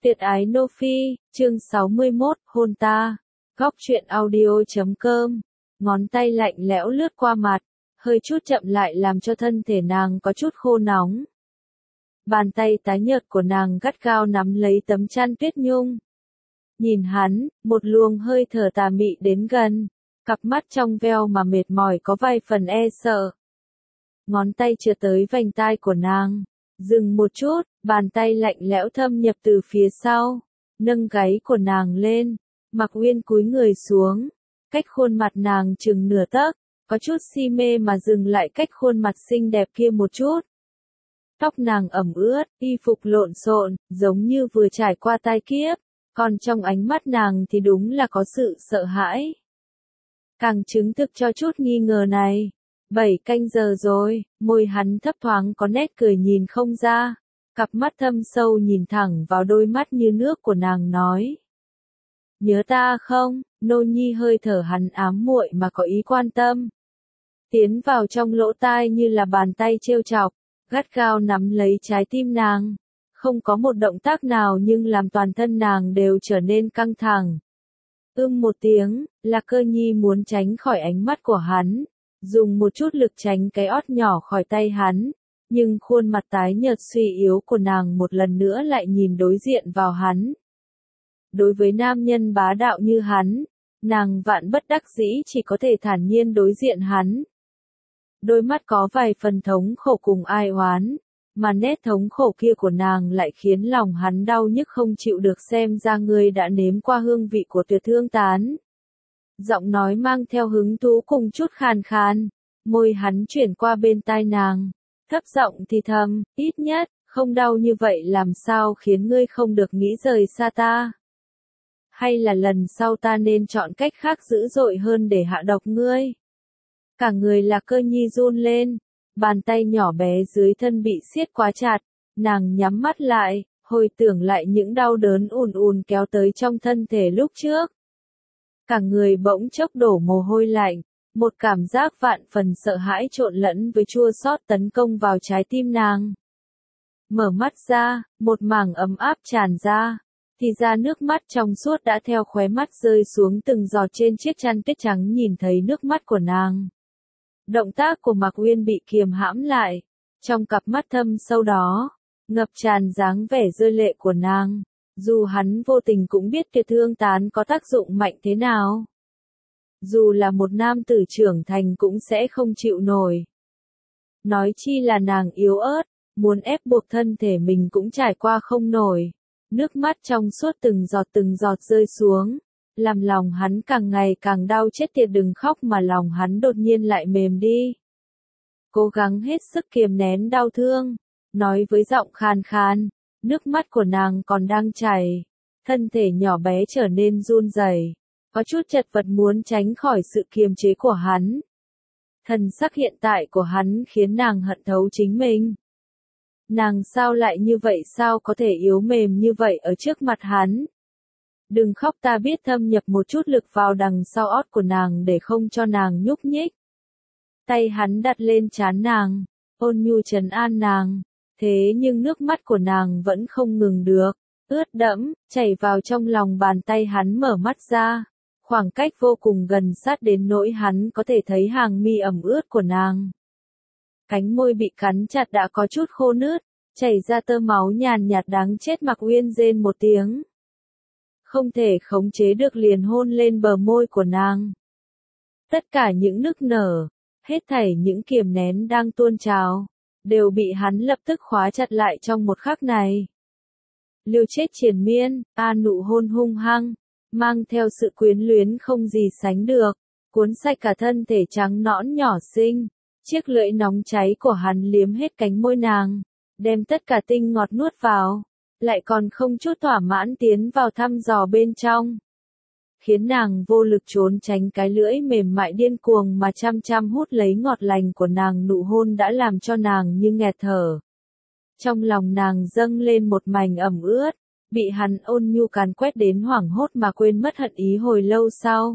Tuyệt ái Nô Phi, chương 61, hôn ta. Góc truyện audio.com. Ngón tay lạnh lẽo lướt qua mặt, hơi chút chậm lại làm cho thân thể nàng có chút khô nóng. Bàn tay tái nhợt của nàng gắt gao nắm lấy tấm chăn tuyết nhung. Nhìn hắn, một luồng hơi thở tà mị đến gần, cặp mắt trong veo mà mệt mỏi có vài phần e sợ. Ngón tay chưa tới vành tai của nàng. Dừng một chút, bàn tay lạnh lẽo thâm nhập từ phía sau, nâng gáy của nàng lên, Mạc Uyên cúi người xuống, cách khuôn mặt nàng chừng nửa tấc, có chút si mê mà dừng lại cách khuôn mặt xinh đẹp kia một chút. Tóc nàng ẩm ướt, y phục lộn xộn, giống như vừa trải qua tai kiếp, còn trong ánh mắt nàng thì đúng là có sự sợ hãi. Càng chứng thực cho chút nghi ngờ này. 7 canh giờ rồi, môi hắn thấp thoáng có nét cười nhìn không ra, cặp mắt thâm sâu nhìn thẳng vào đôi mắt như nước của nàng nói. Nhớ ta không? Nô nhi hơi thở hắn ám muội mà có ý quan tâm. Tiến vào trong lỗ tai như là bàn tay trêu chọc, gắt gao nắm lấy trái tim nàng. Không có một động tác nào nhưng làm toàn thân nàng đều trở nên căng thẳng. Một tiếng, Lạc Cơ Nhi muốn tránh khỏi ánh mắt của hắn. Dùng một chút lực tránh cái ót nhỏ khỏi tay hắn, nhưng khuôn mặt tái nhợt suy yếu của nàng một lần nữa lại nhìn đối diện vào hắn. Đối với nam nhân bá đạo như hắn, nàng vạn bất đắc dĩ chỉ có thể thản nhiên đối diện hắn. Đôi mắt có vài phần thống khổ cùng ai oán, mà nét thống khổ kia của nàng lại khiến lòng hắn đau nhức không chịu được, xem ra ngươi đã nếm qua hương vị của tuyệt thương tán. Giọng nói mang theo hứng thú cùng chút khàn khàn, môi hắn chuyển qua bên tai nàng, thấp giọng thì thầm, ít nhất, không đau như vậy làm sao khiến ngươi không được nghĩ rời xa ta. Hay là lần sau ta nên chọn cách khác dữ dội hơn để hạ độc ngươi. Cả người Lạc Cơ Nhi run lên, bàn tay nhỏ bé dưới thân bị siết quá chặt, nàng nhắm mắt lại, hồi tưởng lại những đau đớn ùn ùn kéo tới trong thân thể lúc trước. Cả người bỗng chốc đổ mồ hôi lạnh, một cảm giác vạn phần sợ hãi trộn lẫn với chua xót tấn công vào trái tim nàng. Mở mắt ra, một mảng ấm áp tràn ra, thì ra nước mắt trong suốt đã theo khóe mắt rơi xuống từng giọt trên chiếc chăn tuyết trắng, nhìn thấy nước mắt của nàng. Động tác của Mạc Uyên bị kiềm hãm lại, trong cặp mắt thâm sâu đó, ngập tràn dáng vẻ rơi lệ của nàng. Dù hắn vô tình cũng biết tuyệt thương tán có tác dụng mạnh thế nào. Dù là một nam tử trưởng thành cũng sẽ không chịu nổi. Nói chi là nàng yếu ớt, muốn ép buộc thân thể mình cũng trải qua không nổi. Nước mắt trong suốt từng giọt rơi xuống, làm lòng hắn càng ngày càng đau chết tiệt. Đừng khóc, mà lòng hắn đột nhiên lại mềm đi. Cố gắng hết sức kiềm nén đau thương, nói với giọng khàn khàn. Nước mắt của nàng còn đang chảy, thân thể nhỏ bé trở nên run rẩy, có chút chật vật muốn tránh khỏi sự kiềm chế của hắn. Thần sắc hiện tại của hắn khiến nàng hận thấu chính mình. Nàng sao lại như vậy, sao có thể yếu mềm như vậy ở trước mặt hắn? Đừng khóc, ta biết. Thâm nhập một chút lực vào đằng sau ót của nàng để không cho nàng nhúc nhích. Tay hắn đặt lên trán nàng, ôn nhu trấn an nàng. Thế nhưng nước mắt của nàng vẫn không ngừng được, ướt đẫm, chảy vào trong lòng bàn tay hắn. Mở mắt ra, khoảng cách vô cùng gần, sát đến nỗi hắn có thể thấy hàng mi ẩm ướt của nàng. Cánh môi bị cắn chặt đã có chút khô nứt, chảy ra tơ máu nhàn nhạt đáng chết. Mạc Uyên rên một tiếng. Không thể khống chế được liền hôn lên bờ môi của nàng. Tất cả những nức nở, hết thảy những kiềm nén đang tuôn trào, đều bị hắn lập tức khóa chặt lại trong một khắc này. Liều chết triền miên, nụ hôn hung hăng, mang theo sự quyến luyến không gì sánh được, cuốn sạch cả thân thể trắng nõn nhỏ xinh. Chiếc lưỡi nóng cháy của hắn liếm hết cánh môi nàng, đem tất cả tinh ngọt nuốt vào, lại còn không chút thỏa mãn tiến vào thăm dò bên trong. Khiến nàng vô lực trốn tránh cái lưỡi mềm mại điên cuồng mà chăm chăm hút lấy ngọt lành của nàng. Nụ hôn đã làm cho nàng như nghẹt thở. Trong lòng nàng dâng lên một mảnh ẩm ướt, bị hắn ôn nhu càn quét đến hoảng hốt mà quên mất hận ý. Hồi lâu sau,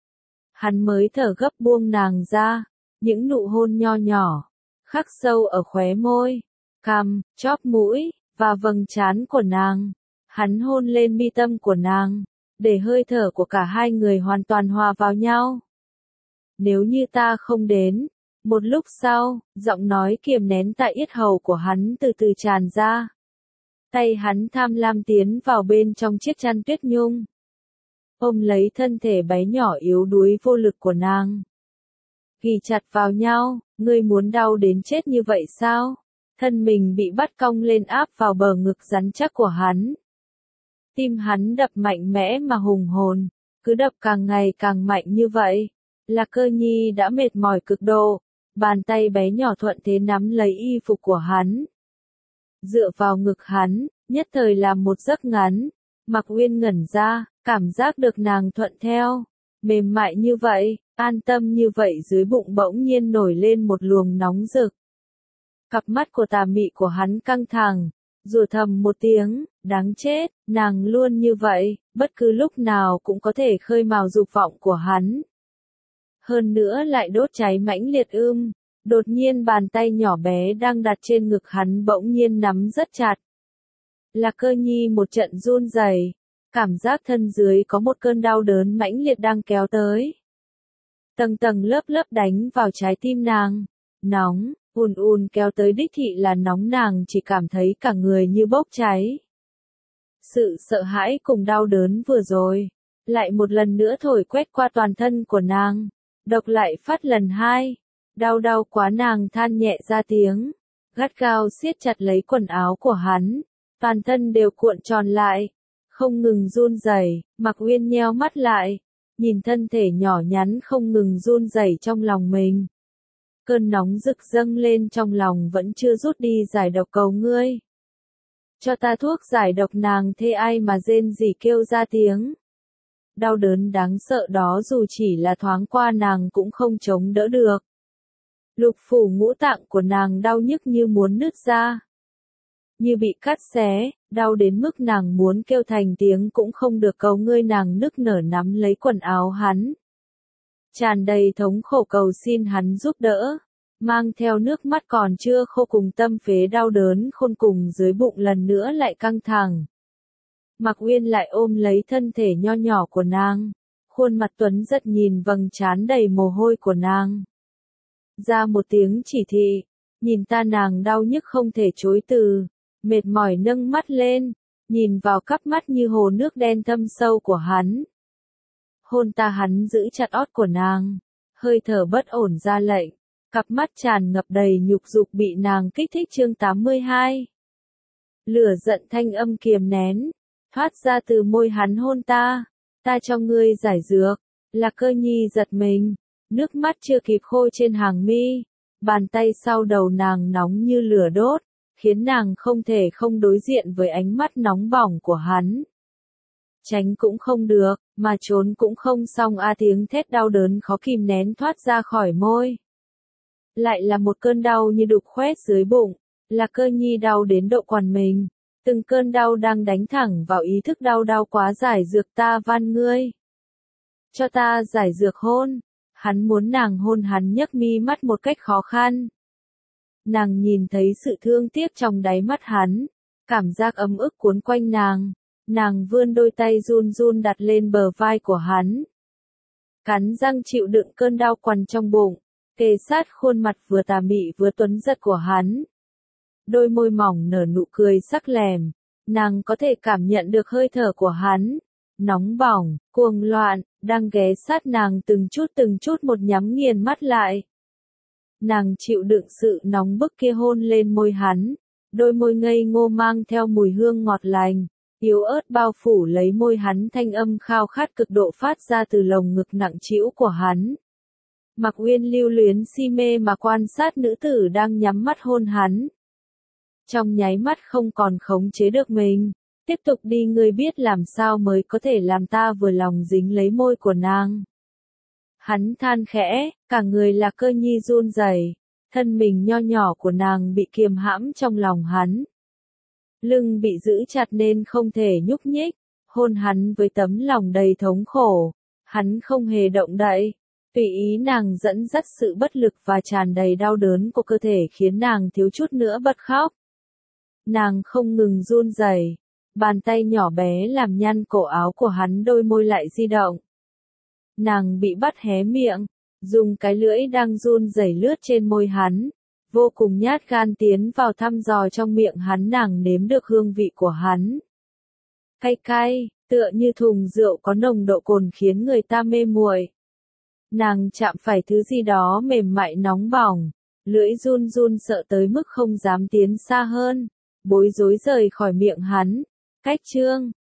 hắn mới thở gấp buông nàng ra, những nụ hôn nho nhỏ, khắc sâu ở khóe môi, cằm, chóp mũi, và vầng trán của nàng. Hắn hôn lên mi tâm của nàng, để hơi thở của cả hai người hoàn toàn hòa vào nhau. Nếu như ta không đến. Một lúc sau, giọng nói kiềm nén tại yết hầu của hắn từ từ tràn ra. Tay hắn tham lam tiến vào bên trong chiếc chăn tuyết nhung. Ôm lấy thân thể bé nhỏ yếu đuối vô lực của nàng. Ghi chặt vào nhau, ngươi muốn đau đến chết như vậy sao? Thân mình bị bắt cong lên áp vào bờ ngực rắn chắc của hắn. Tim hắn đập mạnh mẽ mà hùng hồn, cứ đập càng ngày càng mạnh như vậy. Lạc Cơ Nhi đã mệt mỏi cực độ, bàn tay bé nhỏ thuận thế nắm lấy y phục của hắn. Dựa vào ngực hắn, nhất thời làm một giấc ngắn, Mạc Uyên ngẩn ra, cảm giác được nàng thuận theo, mềm mại như vậy, an tâm như vậy dưới bụng bỗng nhiên nổi lên một luồng nóng rực. Cặp mắt của tà mị của hắn căng thẳng, rủa thầm một tiếng, đáng chết, nàng luôn như vậy, bất cứ lúc nào cũng có thể khơi mào dục vọng của hắn. Hơn nữa lại đốt cháy mãnh liệt đột nhiên bàn tay nhỏ bé đang đặt trên ngực hắn bỗng nhiên nắm rất chặt. Lạc Cơ Nhi một trận run rẩy, cảm giác thân dưới có một cơn đau đớn mãnh liệt đang kéo tới. Tầng tầng lớp lớp đánh vào trái tim nàng, nóng, ùn kéo tới đích thị là nóng, nàng chỉ cảm thấy cả người như bốc cháy. Sự sợ hãi cùng đau đớn vừa rồi, lại một lần nữa thổi quét qua toàn thân của nàng, độc lại phát lần hai, đau quá nàng than nhẹ ra tiếng, gắt gao siết chặt lấy quần áo của hắn, toàn thân đều cuộn tròn lại, không ngừng run rẩy. Mạc Uyên nheo mắt lại, nhìn thân thể nhỏ nhắn không ngừng run rẩy trong lòng mình. Cơn nóng rực dâng lên trong lòng vẫn chưa rút đi, giải độc cầu ngươi. Cho ta thuốc giải độc, nàng thê ai mà rên rỉ kêu ra tiếng. Đau đớn đáng sợ đó dù chỉ là thoáng qua nàng cũng không chống đỡ được. Lục phủ ngũ tạng của nàng đau nhức như muốn nứt ra. Như bị cắt xé, đau đến mức nàng muốn kêu thành tiếng cũng không được, cầu ngươi, nàng nức nở nắm lấy quần áo hắn. Tràn đầy thống khổ cầu xin hắn giúp đỡ, mang theo nước mắt còn chưa khô cùng tâm phế đau đớn khôn cùng dưới bụng lần nữa lại căng thẳng. Mạc Uyên lại ôm lấy thân thể nho nhỏ của nàng, khuôn mặt tuấn giật nhìn vầng trán đầy mồ hôi của nàng. Ra một tiếng chỉ thị, nhìn ta, nàng đau nhức không thể chối từ, mệt mỏi nâng mắt lên, nhìn vào cặp mắt như hồ nước đen thâm sâu của hắn. Hôn ta, hắn giữ chặt ót của nàng, hơi thở bất ổn ra lệnh, cặp mắt tràn ngập đầy nhục dục bị nàng kích thích. Chương 82. Lửa giận thanh âm kiềm nén, thoát ra từ môi hắn, hôn ta cho ngươi giải dược. Lạc Cơ Nhi giật mình, nước mắt chưa kịp khô trên hàng mi, bàn tay sau đầu nàng nóng như lửa đốt, khiến nàng không thể không đối diện với ánh mắt nóng bỏng của hắn. Tránh cũng không được, mà trốn cũng không xong, tiếng thét đau đớn khó kìm nén thoát ra khỏi môi. Lại là một cơn đau như đục khoét dưới bụng, Lạc Cơ Nhi đau đến độ quằn mình. Từng cơn đau đang đánh thẳng vào ý thức, đau quá, giải dược, ta van ngươi. Cho ta giải dược. Hôn. Hắn muốn nàng hôn hắn, nhấc mi mắt một cách khó khăn. Nàng nhìn thấy sự thương tiếc trong đáy mắt hắn, cảm giác ấm ức cuốn quanh nàng. Nàng vươn đôi tay run run đặt lên bờ vai của hắn. Cắn răng chịu đựng cơn đau quằn trong bụng, kề sát khuôn mặt vừa tà mị vừa tuấn giật của hắn. Đôi môi mỏng nở nụ cười sắc lẻm, nàng có thể cảm nhận được hơi thở của hắn, nóng bỏng, cuồng loạn, đang ghé sát nàng từng chút một, nhắm nghiền mắt lại. Nàng chịu đựng sự nóng bức kia, hôn lên môi hắn, đôi môi ngây ngô mang theo mùi hương ngọt lành, yếu ớt bao phủ lấy môi hắn, thanh âm khao khát cực độ phát ra từ lồng ngực nặng trĩu của hắn. Mạc Uyên lưu luyến si mê mà quan sát nữ tử đang nhắm mắt hôn hắn. Trong nháy mắt không còn khống chế được mình, tiếp tục đi, ngươi biết làm sao mới có thể làm ta vừa lòng dính lấy môi của nàng. Hắn than khẽ, cả người Lạc Cơ Nhi run rẩy, thân mình nho nhỏ của nàng bị kiềm hãm trong lòng hắn. Lưng bị giữ chặt nên không thể nhúc nhích, hôn hắn với tấm lòng đầy thống khổ, hắn không hề động đậy. Tùy ý nàng dẫn dắt, sự bất lực và tràn đầy đau đớn của cơ thể khiến nàng thiếu chút nữa bật khóc. Nàng không ngừng run rẩy, Bàn tay nhỏ bé làm nhăn cổ áo của hắn, đôi môi lại di động. Nàng bị bắt hé miệng, dùng cái lưỡi đang run rẩy lướt trên môi hắn, vô cùng nhát gan tiến vào thăm dò trong miệng hắn. Nàng nếm được hương vị của hắn. Cay cay, tựa như thùng rượu có nồng độ cồn khiến người ta mê muội. Nàng chạm phải thứ gì đó mềm mại nóng bỏng, lưỡi run run sợ tới mức không dám tiến xa hơn, bối rối rời khỏi miệng hắn. Cách chương